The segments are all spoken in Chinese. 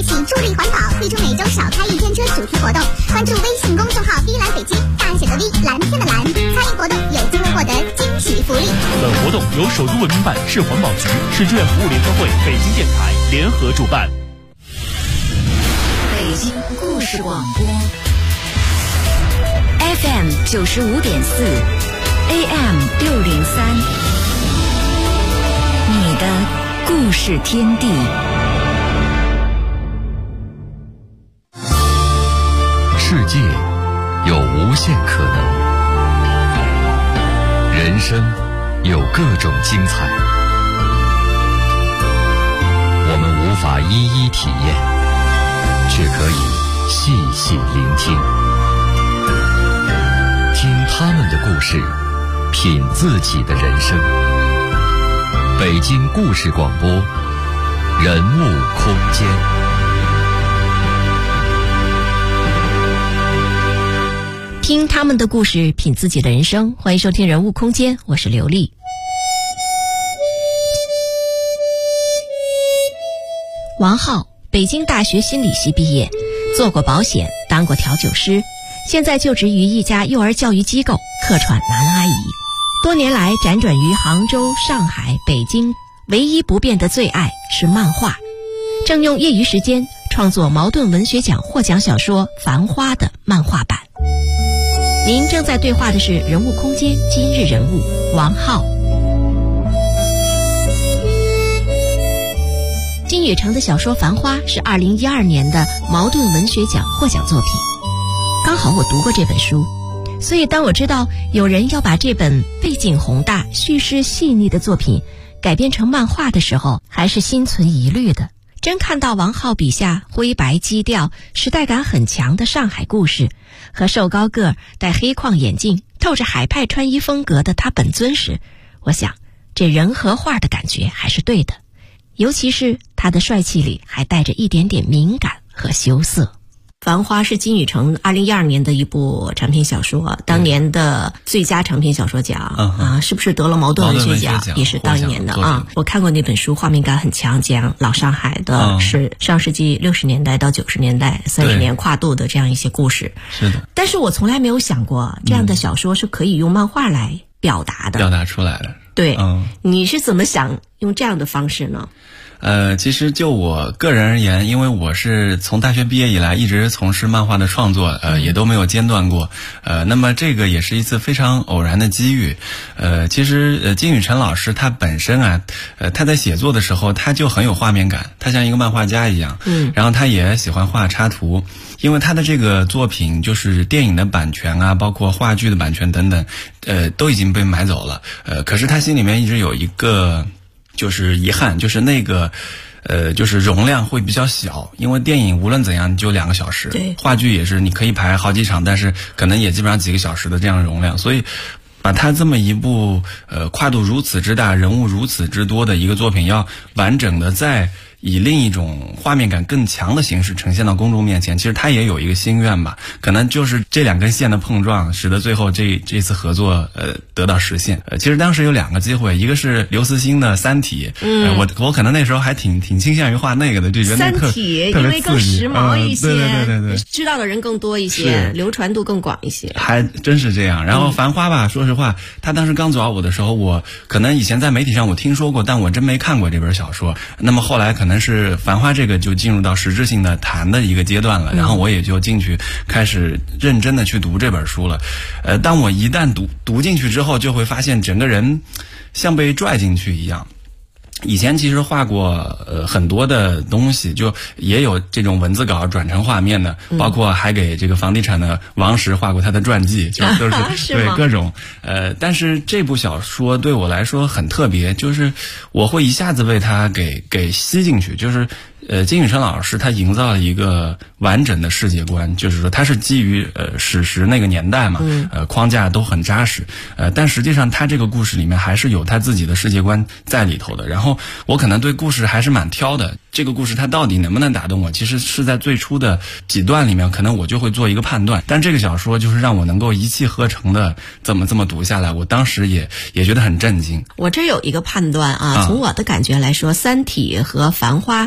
起助力环保，推出每周少开一天车主题活动。关注微信公众号“V 蓝北京”，大写的 V， 蓝天的蓝，参与活动有机会获得惊喜福利。 本活动由首都文明办、市环保局、市志愿服务联合会、北京电台联合主办。 北京故事广播 FM 95.4 AM 603，你的故事天地。 世界有无限可能，人生有各种精彩，我们无法一一体验，却可以细细聆听，听他们的故事，品自己的人生。北京故事广播，人物空间。 听他们的故事，品自己的人生。欢迎收听人物空间，我是刘丽。王浩，北京大学心理系毕业，做过保险，当过调酒师，现在就职于一家幼儿教育机构，客串男阿姨。多年来辗转于杭州、上海、北京，唯一不变的最爱是漫画，正用业余时间创作茅盾文学奖获奖小说《繁花》的漫画版。您正在对话的是人物空间今日人物王浩。金宇澄的小说《繁花》是2012年的茅盾文学奖获奖作品，刚好我读过这本书，所以当我知道有人要把这本背景宏大、叙事细腻的作品改编成漫画的时候，还是心存疑虑的。真看到王浩笔下灰白基调、时代感很强的上海故事，和瘦高个、戴黑框眼镜、透着海派穿衣风格的他本尊时，我想这人和画的感觉还是对的，尤其是他的帅气里还带着一点点敏感和羞涩。繁花是金宇澄2012年的一部长篇小说，当年的最佳长篇小说奖是不是得了茅盾文学奖？也是当年的啊。我看过那本书，画面感很强，讲老上海的是上世纪60年代到90年代30年跨度的这样一些故事。 是的， 但是我从来没有想过这样的小说是可以用漫画来表达的， 表达出来的。 对，你是怎么想用这样的方式呢？ 其实就我个人而言，因为我是从大学毕业以来一直从事漫画的创作，也都没有间断过。那么这个也是一次非常偶然的机遇。其实金宇澄老师他本身他在写作的时候他就很有画面感，他像一个漫画家一样。然后他也喜欢画插图，因为他的这个作品就是电影的版权啊，包括话剧的版权等等，都已经被买走了。可是他心里面一直有一个就是遗憾，就是那个就是容量会比较小，因为电影无论怎样就2个小时，对，话剧也是你可以排好几场，但是可能也基本上几个小时的这样的容量，所以把他这么一部跨度如此之大、人物如此之多的一个作品，要完整的再以另一种画面感更强的形式呈现到公众面前，其实他也有一个心愿吧，可能就是这2根线的碰撞，使得最后这次合作得到实现。其实当时有2个机会，一个是刘慈欣的《三体》，我可能那时候还挺倾向于画那个的，就觉得那三体因为更时髦一些， 对， 知道的人更多一些，流传度更广一些， 还真是这样。然后《繁花》吧，说实话，他当时刚找我的时候，我可能以前在媒体上我听说过，但我真没看过这本小说。那么后来可能是《繁花》这个就进入到实质性的谈的一个阶段了，然后我也就进去开始认真的去读这本书了。当我一旦读进去之后，就会发现整个人像被拽进去一样。以前其实画过很多的东西，就也有这种文字稿转成画面的，包括还给这个房地产的王石画过他的传记，就都是对各种但是这部小说对我来说很特别，就是我会一下子被他给吸进去，就是金宇澄老师他营造了一个完整的世界观，就是说他是基于史实那个年代嘛，框架都很扎实，但实际上他这个故事里面还是有他自己的世界观在里头的。然后我可能对故事还是蛮挑的，这个故事它到底能不能打动我，其实是在最初的几段里面，可能我就会做一个判断。但这个小说就是让我能够一气呵成的这么读下来，我当时也觉得很震惊。 我这有一个判断啊，从我的感觉来说，《三体》和《繁花》这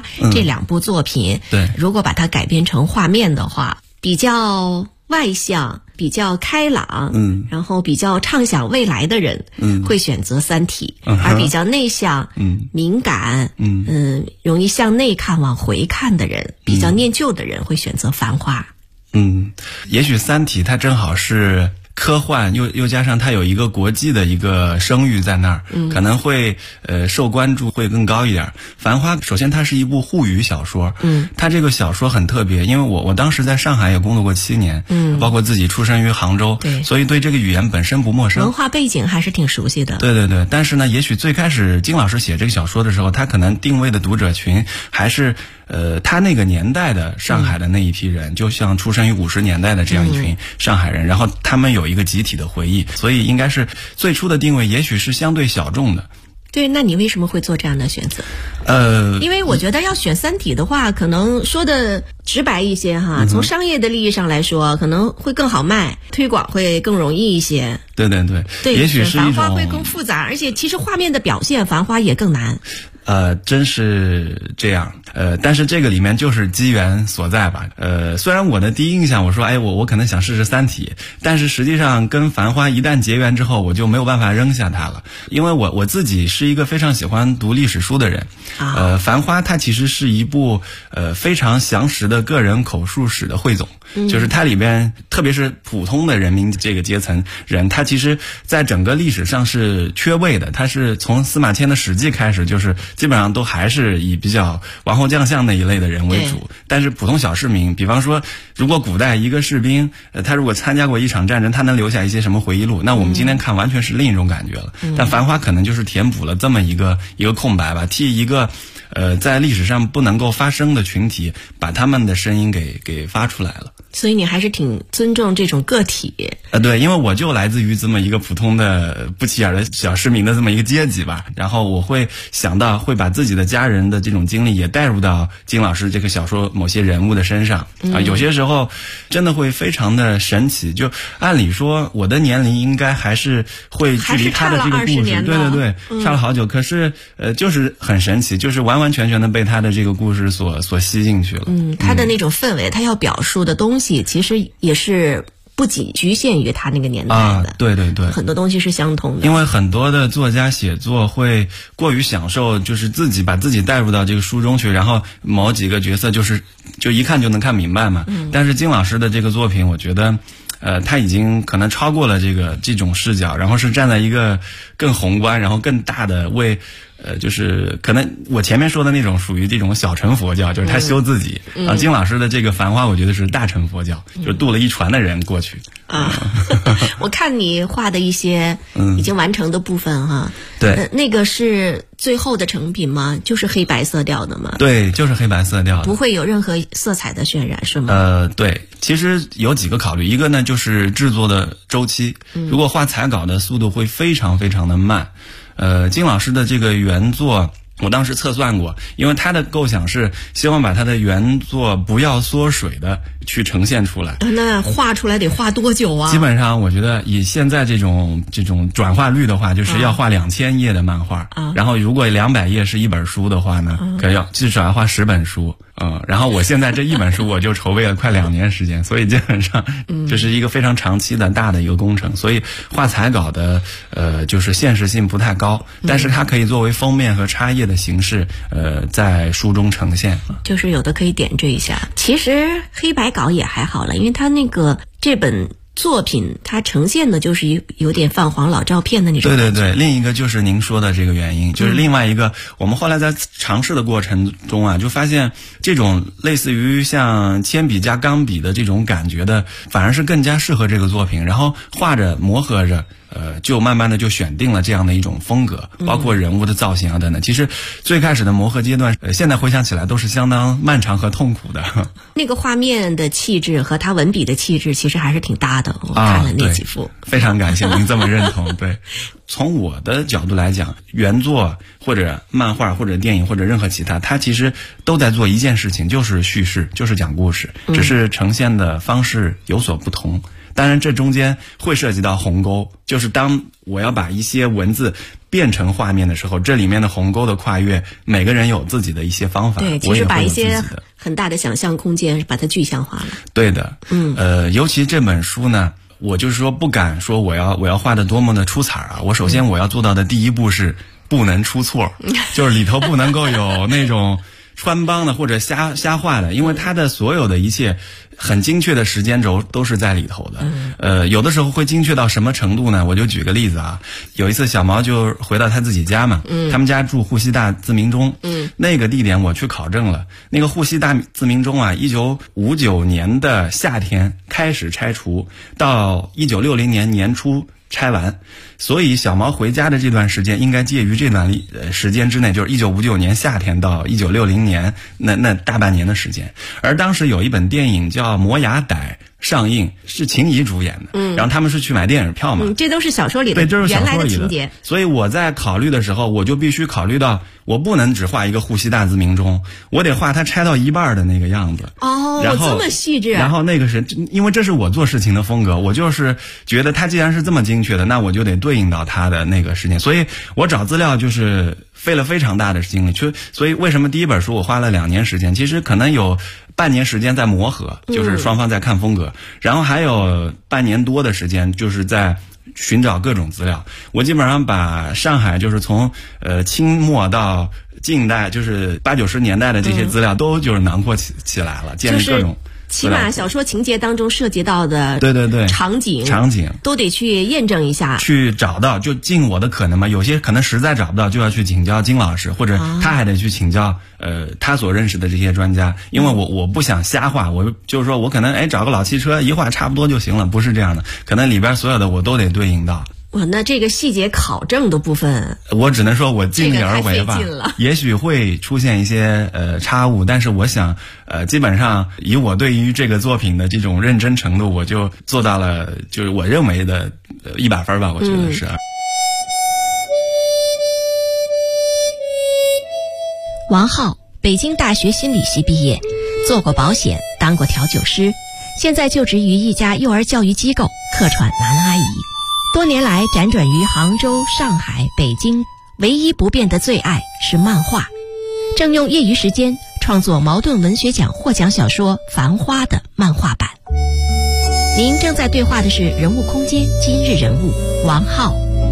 两部作品， 对， 如果把它改编成画面的话，比较外向、比较开朗，然后比较畅想未来的人，会选择《三体》，而比较内向、敏感，容易向内看、往回看的人，比较念旧的人会选择《繁花》。 也许《三体》它正好是科幻，又加上它有一个国际的一个声誉在那儿，可能会受关注会更高一点。繁花首先它是一部沪语小说，它这个小说很特别，因为我当时在上海也工作过7年，包括自己出生于杭州，所以对这个语言本身不陌生， 文化背景还是挺熟悉的。 对，但是呢，也许最开始金老师写这个小说的时候，他可能定位的读者群还是他那个年代的上海的那一批人，就像出生于50年代的这样一群上海人，然后他们有一个集体的回忆，所以应该是最初的定位也许是相对小众的。 对，那你为什么会做这样的选择？因为我觉得要选《三体》的话，可能说的直白一些哈，从商业的利益上来说，可能会更好卖，推广会更容易一些。 对，也许是一种繁花会更复杂，而且其实画面的表现，繁花也更难。 真是这样。但是这个里面就是机缘所在吧。虽然我的第一印象我说，我可能想试试《三体》，但是实际上跟《繁花》一旦结缘之后，我就没有办法扔下它了。因为我自己是一个非常喜欢读历史书的人。《繁花》它其实是一部非常详实的个人口述史的汇总。就是它里边，特别是普通的人民这个阶层人，他其实在整个历史上是缺位的。他是从司马迁的《史记》开始，就是基本上都还是以比较王侯将相那一类的人为主。但是普通小市民，比方说，如果古代一个士兵，他如果参加过一场战争，他能留下一些什么回忆录，那我们今天看完全是另一种感觉了。但《繁花》可能就是填补了这么一个空白吧，替一个在历史上不能够发声的群体，把他们的声音给发出来了。 所以你还是挺尊重这种个体。 对，因为我就来自于这么一个普通的不起眼的小市民的这么一个阶级吧，然后我会想到会把自己的家人的这种经历也带入到金老师这个小说某些人物的身上有些时候真的会非常的神奇。就按理说我的年龄应该还是会距离他的这个故事，对，差了好久，可是就是很神奇，就是完完全全的被他的这个故事所吸进去了。 他的那种氛围，他要表述的东西其实也是不仅局限于他那个年代的。 对， 很多东西是相通的。 因为很多的作家写作会过于享受，就是自己把自己带入到这个书中去，然后某几个角色就一看就能看明白嘛。但是金老师的这个作品，我觉得他已经可能超过了这种视角，然后是站在一个更宏观，然后更大的为就是可能我前面说的那种属于这种小乘佛教，就是他修自己。金老师的这个《繁花》，我觉得是大乘佛教，就渡了一船的人过去。 我看你画的一些已经完成的部分哈， 对， 那个是最后的成品吗？就是黑白色调的吗？ 对，就是黑白色调的， 不会有任何色彩的渲染是吗？ 对，其实有几个考虑，一个呢就是制作的周期，如果画彩稿的速度会非常非常的慢。金老师的这个原作我当时测算过，因为他的构想是希望把他的原作不要缩水的去呈现出来。 那画出来得画多久啊？ 基本上我觉得以现在这种转化率的话，就是要画2000页的漫画，然后如果200页是一本书的话呢，可要至少要画10本书。然后我现在这一本书我就筹备了快2年时间，所以基本上这是一个非常长期的大的一个工程，所以画彩稿的就是现实性不太高，但是它可以作为封面和插页的形式在书中呈现， 就是有的可以点缀一下。其实黑白稿也还好了，因为它这本作品它呈现的就是有点泛黄老照片的那种感觉。 对，另一个就是您说的这个原因，就是另外一个我们后来在尝试的过程中啊，就发现这种类似于像铅笔加钢笔的这种感觉的反而是更加适合这个作品，然后画着磨合着就慢慢的就选定了这样的一种风格，包括人物的造型啊等等。其实最开始的磨合阶段现在回想起来都是相当漫长和痛苦的。 那个画面的气质和他文笔的气质其实还是挺搭的，我看了那几幅。 非常感谢您这么认同。对，从我的角度来讲，原作或者漫画或者电影或者任何其他，它其实都在做一件事情，就是叙事，就是讲故事，只是呈现的方式有所不同。当然这中间会涉及到鸿沟，就是当我要把一些文字变成画面的时候，这里面的鸿沟的跨越，每个人有自己的一些方法。 对，其实把一些很大的想象空间把它具象化了。 对的，尤其这本书呢，我就是说不敢说我要画的多么的出彩啊。我首先我要做到的第一步是不能出错，就是里头不能够有那种穿帮的或者瞎画的，因为它的所有的一切很精确的时间轴都是在里头的。有的时候会精确到什么程度呢？我就举个例子啊，有一次小毛就回到他自己家嘛，他们家住沪西大自鸣钟，那个地点我去考证了，那个沪西大自鸣钟啊，1959年的夏天开始拆除，到1960年年初拆完，所以小毛回家的这段时间应该介于这段时间之内，就是1959年夏天到1960年那大半年的时间。而当时有一本电影叫《摩崖歹》上映，是秦怡主演的，然后他们是去买电影票嘛， 这都是小说里的， 对，这是小说里的原来的情节。 所以我在考虑的时候，我就必须考虑到，我不能只画一个沪西大自鸣钟，我得画它拆到一半的那个样子。 哦， 然后这么细致啊。 然后那个是因为这是我做事情的风格，我就是觉得它既然是这么精确的，那我就得对应到它的那个时间，所以我找资料就是费了非常大的精力。所以为什么第一本书我花了2年时间，其实可能有半年时间在磨合，就是双方在看风格，然后还有半年多的时间就是在寻找各种资料。我基本上把上海就是从清末到近代，就是80、90年代的这些资料都就是囊括起来了，建立各种。 起码小说情节当中涉及到的对场景都得去验证一下， 去找到，就尽我的可能嘛。有些可能实在找不到，就要去请教金老师，或者他还得去请教他所认识的这些专家。因为我不想瞎画，我就是说我可能找个老汽车一画差不多就行了，不是这样的，可能里边所有的我都得对应到。 哇，那这个细节考证的部分， 我只能说我尽力而为吧，也许会出现一些差误，但是我想基本上以我对于这个作品的这种认真程度，我就做到了就是我认为的100分吧，我觉得是。 王浩，北京大学心理系毕业，做过保险，当过调酒师，现在就职于一家幼儿教育机构，客串男阿姨。多年来辗转于杭州、上海、北京，唯一不变的最爱是漫画，正用业余时间创作茅盾文学奖获奖小说《繁花》的漫画版。您正在对话的是人物空间今日人物王浩。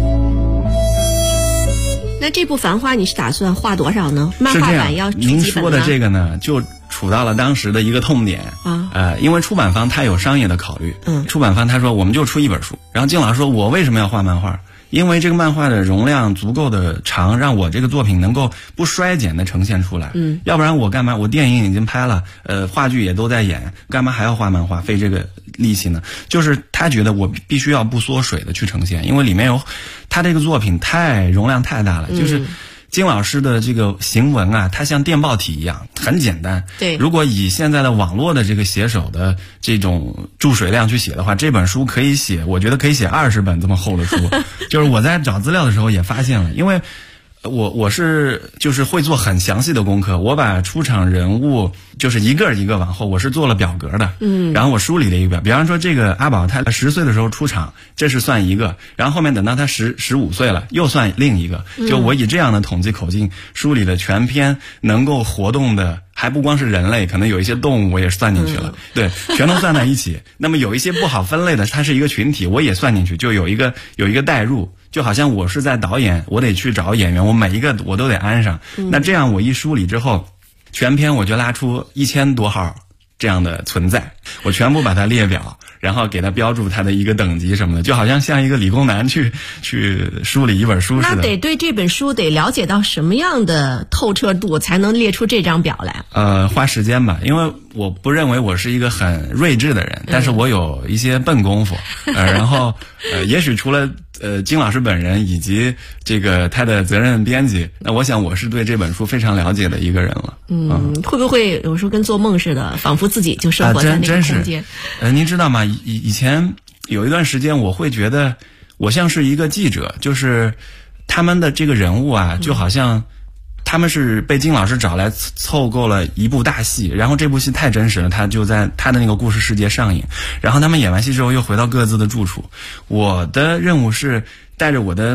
那这部《繁花》你是打算画多少呢？漫画版要出几本呢？ 您说的这个呢，就处到了当时的一个痛点啊。因为出版方他有商业的考虑，出版方他说我们就出1本书，然后金老师说我为什么要画漫画？因为这个漫画的容量足够的长，让我这个作品能够不衰减的呈现出来。要不然我干嘛？我电影已经拍了，话剧也都在演，干嘛还要画漫画，费这个力气呢？就是他觉得我必须要不缩水的去呈现，因为里面有他这个作品容量太大了，就是金老师的这个行文啊，它像电报体一样很简单。 对， 如果以现在的网络的这个写手的这种注水量去写的话，这本书可以写，我觉得可以写20本这么厚的书。就是我在找资料的时候也发现了，因为我是就是会做很详细的功课，我把出场人物就是一个一个往后，我是做了表格的，然后我梳理了一个表，比方说这个阿宝他10岁的时候出场，这是算一个，然后后面等到他15岁了，又算另一个，就我以这样的统计口径梳理了全篇能够活动的，还不光是人类，可能有一些动物我也算进去了，对，全都算在一起。那么有一些不好分类的，它是一个群体，我也算进去，就有一个代入。就好像我是在导演，我得去找演员，我每一个我都得安上。那这样我一梳理之后，全篇我就拉出1000多号这样的存在，我全部把它列表，然后给它标注它的一个等级什么的，就好像一个理工男去梳理一本书似的。 那得对这本书得了解到什么样的透彻度，才能列出这张表来？ 花时间吧，因为我不认为我是一个很睿智的人，但是我有一些笨功夫，然后也许除了金老师本人以及这个他的责任编辑，那我想我是对这本书非常了解的一个人了。 会不会有时候跟做梦似的，仿佛自己就生活在那个空间？ 您知道吗？以前有一段时间，我会觉得我像是一个记者，就是他们的这个人物啊，就好像他们是被金老师找来凑够了一部大戏，然后这部戏太真实了，他就在他的那个故事世界上演，然后他们演完戏之后又回到各自的住处。我的任务是带着我的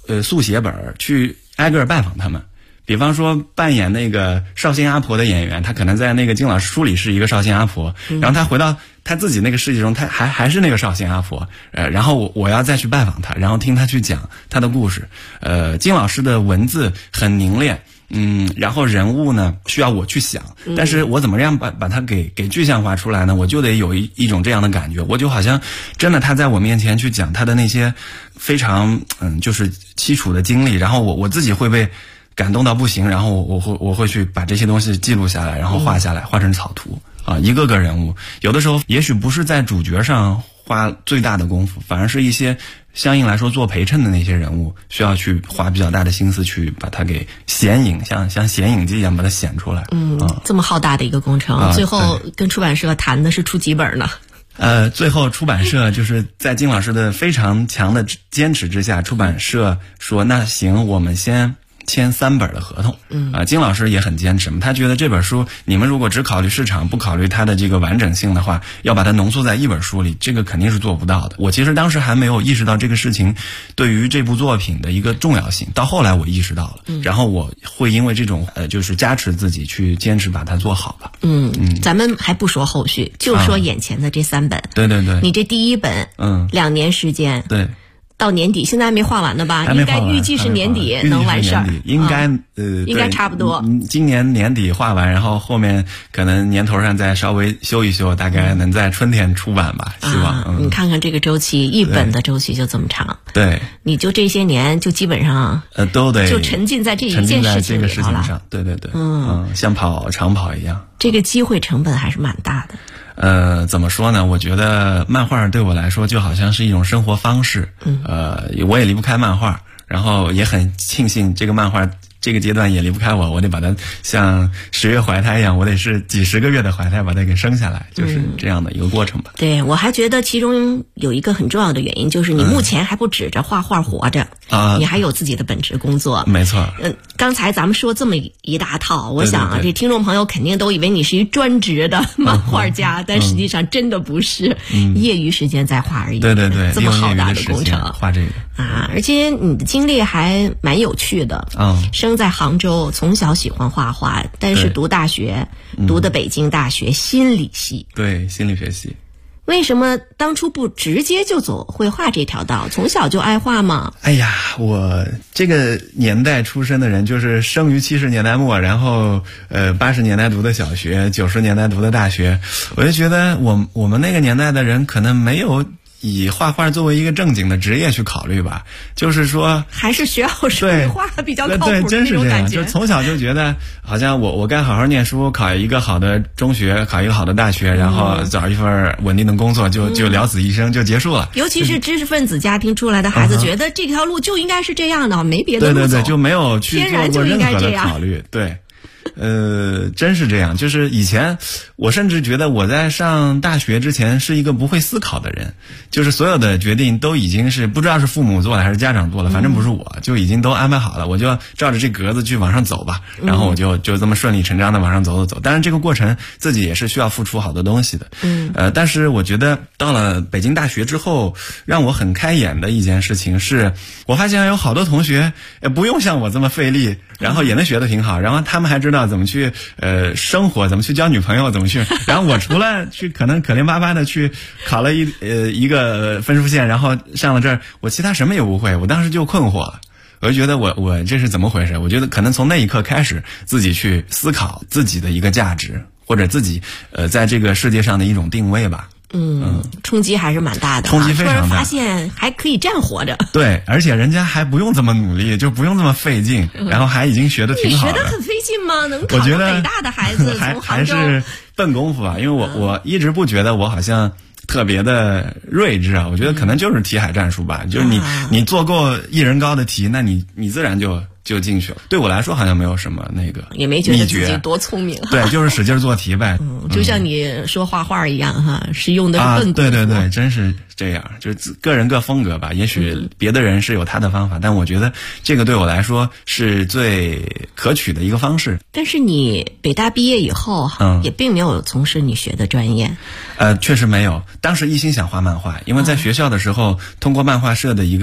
速写本去挨个拜访他们。比方说扮演那个绍兴阿婆的演员，他可能在那个金老师书里是一个绍兴阿婆，然后他回到他自己那个世界中，他还是那个绍兴阿婆，然后我要再去拜访他，然后听他去讲他的故事。金老师的文字很凝练，然后人物呢需要我去想，但是我怎么样把它给具象化出来呢？我就得有一种这样的感觉，我就好像真的他在我面前去讲他的那些非常就是凄楚的经历，然后我自己会被感动到不行，然后我会去把这些东西记录下来，然后画下来，画成草图啊，一个个人物。有的时候也许不是在主角上花最大的功夫，反而是一些相应来说做陪衬的那些人物，需要去花比较大的心思去把它给显影，像显影剂一样把它显出来。 这么浩大的一个工程，最后跟出版社谈的是出几本呢？ 最后出版社就是在金老师的非常强的坚持之下，出版社说那行，我们先签3本的合同。金老师也很坚持嘛，他觉得这本书你们如果只考虑市场，不考虑它的这个完整性的话，要把它浓缩在一本书里，这个肯定是做不到的。我其实当时还没有意识到这个事情对于这部作品的一个重要性，到后来我意识到了，然后我会因为这种就是加持自己去坚持把它做好吧。 咱们还不说后续，就说眼前的这3本。 对对对， 你这第1本，2年时间， 对。 到年底，现在还没画完呢吧？应该预计是年底能完事儿， 应该差不多。 今年年底画完，然后后面可能年头上再稍微修一修，大概能在春天出版吧，希望。 你看看这个周期，1本的周期就这么长。 对， 你就这些年就基本上都得就沉浸在这一件事情里头了。 对对对，像长跑一样。 这个机会成本还是蛮大的。 怎么说呢？我觉得漫画对我来说就好像是一种生活方式。我也离不开漫画，然后也很庆幸这个漫画这个阶段也离不开我得把它像10月怀胎一样，我得是几10个月的怀胎把它给生下来，就是这样的一个过程吧。 对，我还觉得其中有一个很重要的原因，就是你目前还不指着画画活着，你还有自己的本职工作。 没错。 刚才咱们说这么一大套，我想啊，这听众朋友肯定都以为你是一专职的漫画家，但实际上真的不是，业余时间在画而已。 对对对， 这么浩大的工程画这个而且你的经历还蛮有趣的。生在杭州，从小喜欢画画，但是读大学读的北京大学心理系。 对，心理学系。 为什么当初不直接就走绘画这条道？从小就爱画吗？ 哎呀，我这个年代出生的人，就是生于70年代末，然后80年代读的小学，90年代读的大学，我就觉得我们那个年代的人可能没有以画画作为一个正经的职业去考虑吧，就是说还是学好手绘画比较靠谱的真是这样， 就从小就觉得好像我该好好念书，考一个好的中学，考一个好的大学，然后找一份稳定的工作，就了此一生就结束了。 尤其是知识分子家庭出来的孩子，觉得这条路就应该是这样的，没别的路走。 对，就没有去做过任何的考虑。对。真是这样，就是以前我甚至觉得我在上大学之前是一个不会思考的人，就是所有的决定都已经是不知道是父母做的还是家长做的，反正不是我，就已经都安排好了，我就照着这格子去往上走吧，然后我就这么顺理成章的往上走。当然这个过程自己也是需要付出好多东西的。但是我觉得到了北京大学之后，让我很开眼的一件事情是，我发现有好多同学不用像我这么费力，然后也能学得挺好，然后他们还知道怎么去生活，怎么去交女朋友，怎么去。然后我除了去可能可怜巴巴的去考了一个分数线，然后上了这儿，我其他什么也不会。我当时就困惑了，我就觉得我这是怎么回事？我觉得可能从那一刻开始，自己去思考自己的一个价值，或者自己在这个世界上的一种定位吧。 冲击还是蛮大的， 冲击非常大。 突然发现还可以这样活着。 对，而且人家还不用这么努力，就不用这么费劲，然后还已经学得挺好的。 你学得很费劲吗？能考上北大的孩子从杭州还是笨功夫吧，因为我一直不觉得我好像特别的睿智啊，我觉得可能就是题海战术吧，就是你做够1人高的题，那你自然就进去了。对我来说好像没有什么那个也没觉得自己多聪明。 对，就是使劲做题呗。 就像你说画画一样哈，是用的是笨功夫。 对，真是这样，就是个人各风格吧。也许别的人是有他的方法，但我觉得这个对我来说是最可取的一个方式。 但是你北大毕业以后也并没有从事你学的专业。 确实没有，当时一心想画漫画，因为在学校的时候，通过漫画社的一个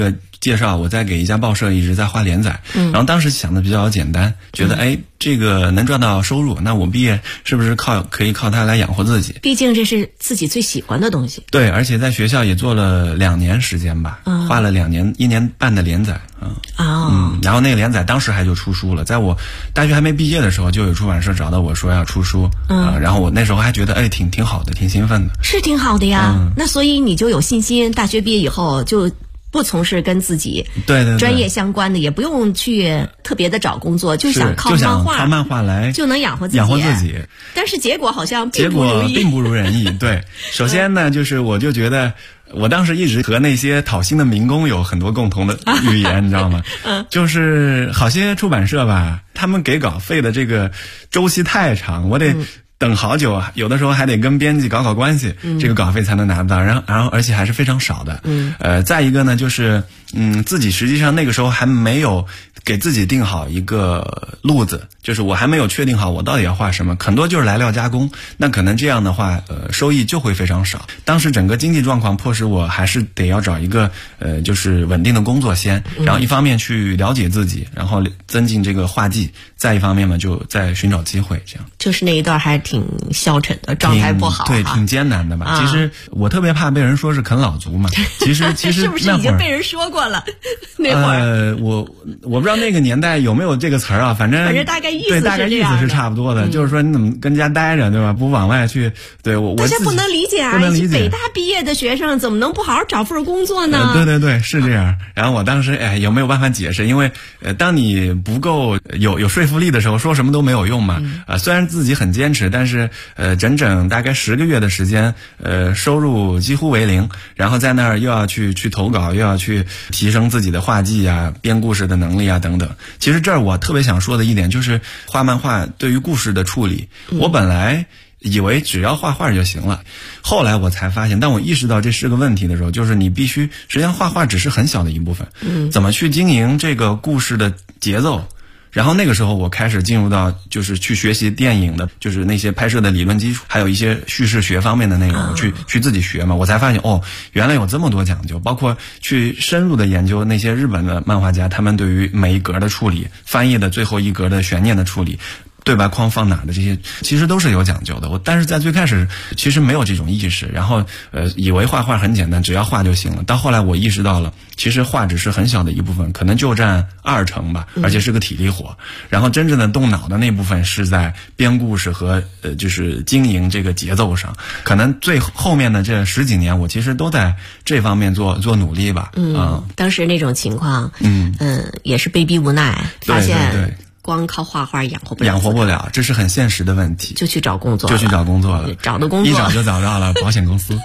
介绍我在给一家报社一直在画连载，然后当时想的比较简单，觉得这个能赚到收入，那我毕业是不是可以靠它来养活自己？ 毕竟这是自己最喜欢的东西。 对，而且在学校也做了2年时间吧，画了1年半的连载。然后那个连载当时还就出书了，在我大学还没毕业的时候，就有出版社找到我说要出书，然后我那时候还觉得挺好的，挺兴奋的。 是挺好的呀，那所以你就有信心，大学毕业以后就不从事跟自己专业相关的，也不用去特别的找工作，就想靠漫画来就能养活自己。但是结果好像并不如人意。对，首先呢，就是我就觉得我当时一直和那些讨薪的民工有很多共同的语言，你知道吗？就是好些出版社吧，他们给稿费的这个周期太长，我得等好久啊，有的时候还得跟编辑搞关系，这个稿费才能拿到，然后而且还是非常少的。再一个呢，就是自己实际上那个时候还没有给自己定好一个路子，就是我还没有确定好我到底要画什么，很多就是来料加工，那可能这样的话收益就会非常少。当时整个经济状况迫使我还是得要找一个就是稳定的工作先，然后一方面去了解自己，然后增进这个画技，再一方面嘛就在寻找机会，这样。 就是那一段还挺消沉的，状态不好， 对，挺艰难的吧。其实我特别怕被人说是啃老族嘛，其实是不是已经被人说过了？那会儿我不知道那个年代有没有这个词儿啊，反正大概意思是差不多的，就是说你怎么跟家待着，对吧？不往外去，对我大家不能理解啊，北大毕业的学生怎么能不好好找份工作呢？ 对，是这样。然后我当时有没有办法解释？因为当你不够有说服力的时候，说什么都没有用嘛。虽然自己很坚持，但是整整大概10个月的时间，收入几乎为零，然后在那儿又要去投稿，又要去提升自己的画技啊、编故事的能力啊等等。其实这儿我特别想说的一点就是画漫画对于故事的处理，我本来以为只要画画就行了，后来我才发现，当我意识到这是个问题的时候，就是你必须实际上画画只是很小的一部分，怎么去经营这个故事的节奏。然后那个时候我开始进入到就是去学习电影的，就是那些拍摄的理论基础，还有一些叙事学方面的内容，去自己学嘛，我才发现原来有这么多讲究，包括去深入的研究那些日本的漫画家，他们对于每一格的处理，翻译的最后一格的悬念的处理，对白框放哪的这些其实都是有讲究的。但是在最开始其实没有这种意识，然后以为画画很简单，只要画就行了。到后来我意识到了，其实画只是很小的一部分，可能就占20%吧，而且是个体力活。然后真正的动脑的那部分是在编故事和就是经营这个节奏上。可能最后面的这10几年，我其实都在这方面做努力吧。 当时那种情况，也是被逼无奈，发现对。光靠画画养活不了， 这是很现实的问题。 就去找工作了，找的工作一找就找到了保险公司。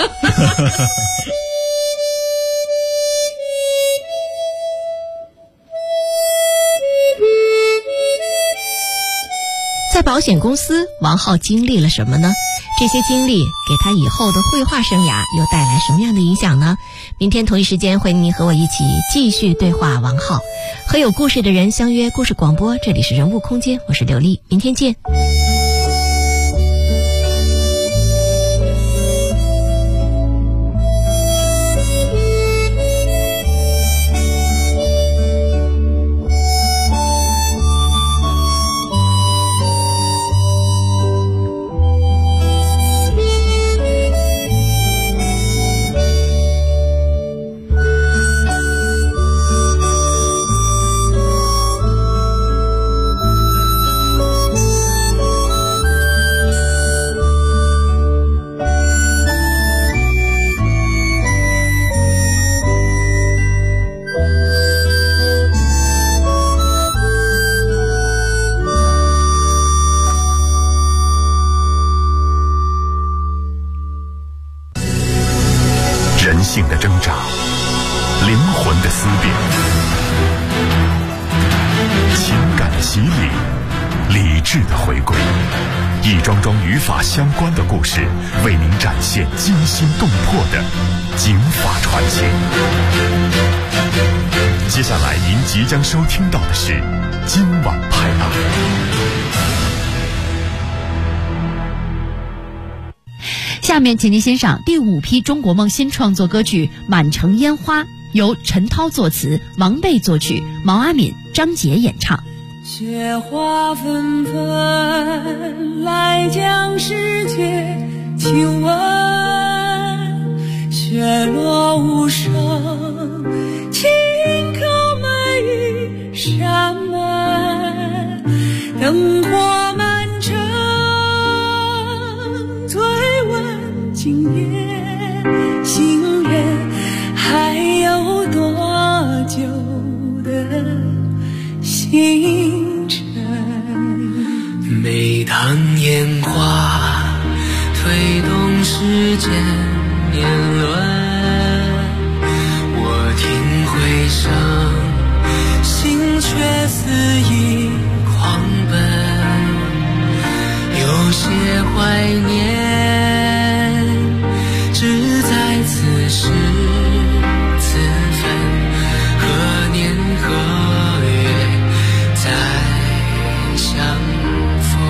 在保险公司，王浩经历了什么呢？这些经历给他以后的绘画生涯又带来什么样的影响呢？明天同一时间，欢迎您和我一起继续对话王浩，和有故事的人相约故事广播。这里是人物空间，我是刘丽，明天见。 人性的挣扎，灵魂的思辨，情感的洗礼，理智的回归，一桩桩与法相关的故事，为您展现惊心动魄的警法传奇。接下来您即将收听到的是今晚拍案。 下面请您欣赏第5批中国梦新创作歌曲《满城烟花》， 由陈涛作词，王贝作曲，毛阿敏、张杰演唱。 雪花纷纷来将世界亲吻，雪落无声，轻叩每一扇门，灯火满城，醉问今夜行人还有多久的星辰。每当烟花推动时间年轮，我听回声，心却肆意狂奔，有些怀念只在此时此分，何年何月再相逢。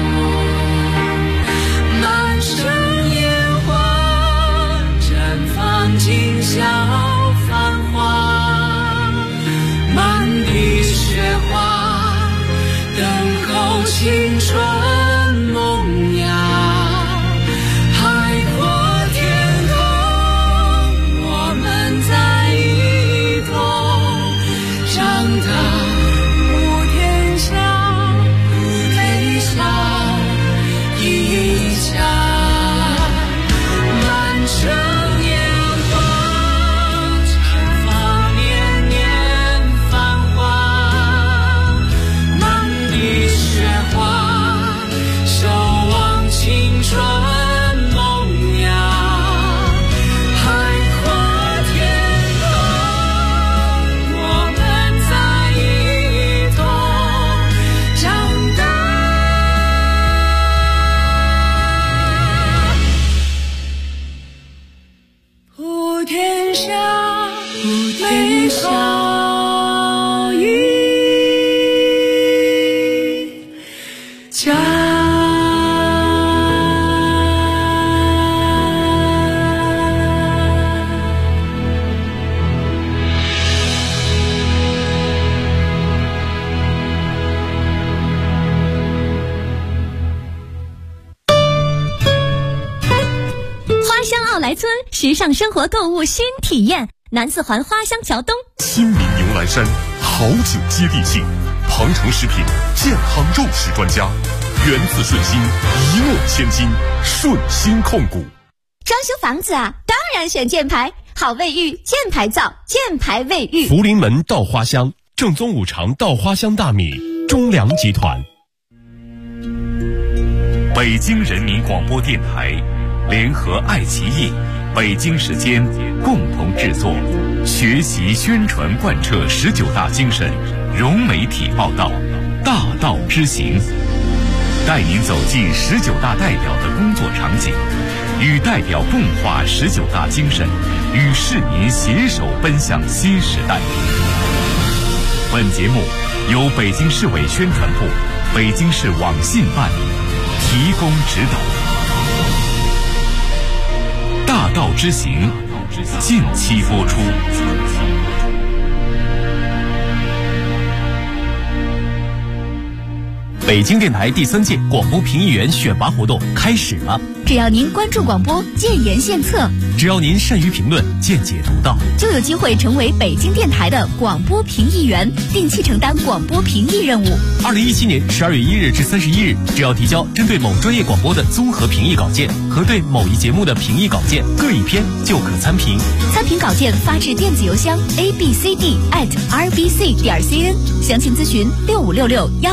满城烟花绽放今宵繁华，满地雪花等候青春萌芽。海阔天空，我们在一同长大，普天下飞翔一家。满城烟花绽放年年繁华，满地雪花守望青春萌芽。海阔天空，我们在一同长大。普天下美好一家。 花乡奥莱村时尚生活购物新体验，南四环花乡桥东。 亲民牛栏山，好酒接地气，鹏程食品健康肉食专家，源自顺心，一诺千金，顺心控股。 装修房子啊，当然选箭牌，好卫浴，箭牌造，箭牌卫浴。 福临门稻花香，正宗五常稻花香大米，中粮集团。 北京人民广播电台联合爱奇艺、北京时间共同制作，学习宣传贯彻19大精神，融媒体报道，大道之行，带您走进19大代表的工作场景，与代表共话19大精神，与市民携手奔向新时代。本节目由北京市委宣传部、北京市网信办提供指导。大道之行，近期播出。 北京电台第3届广播评议员选拔活动开始了。 只要您关注广播，建言献策， 只要您善于评论，见解独到， 就有机会成为北京电台的广播评议员，定期承担广播评议任务。 2017年12月1日至31日，只要提交针对某专业广播的综合评议稿件和对某一节目的评议稿件各一篇，就可参评。 参评稿件发至电子邮箱 abcd@rbc.cn，详情咨询6566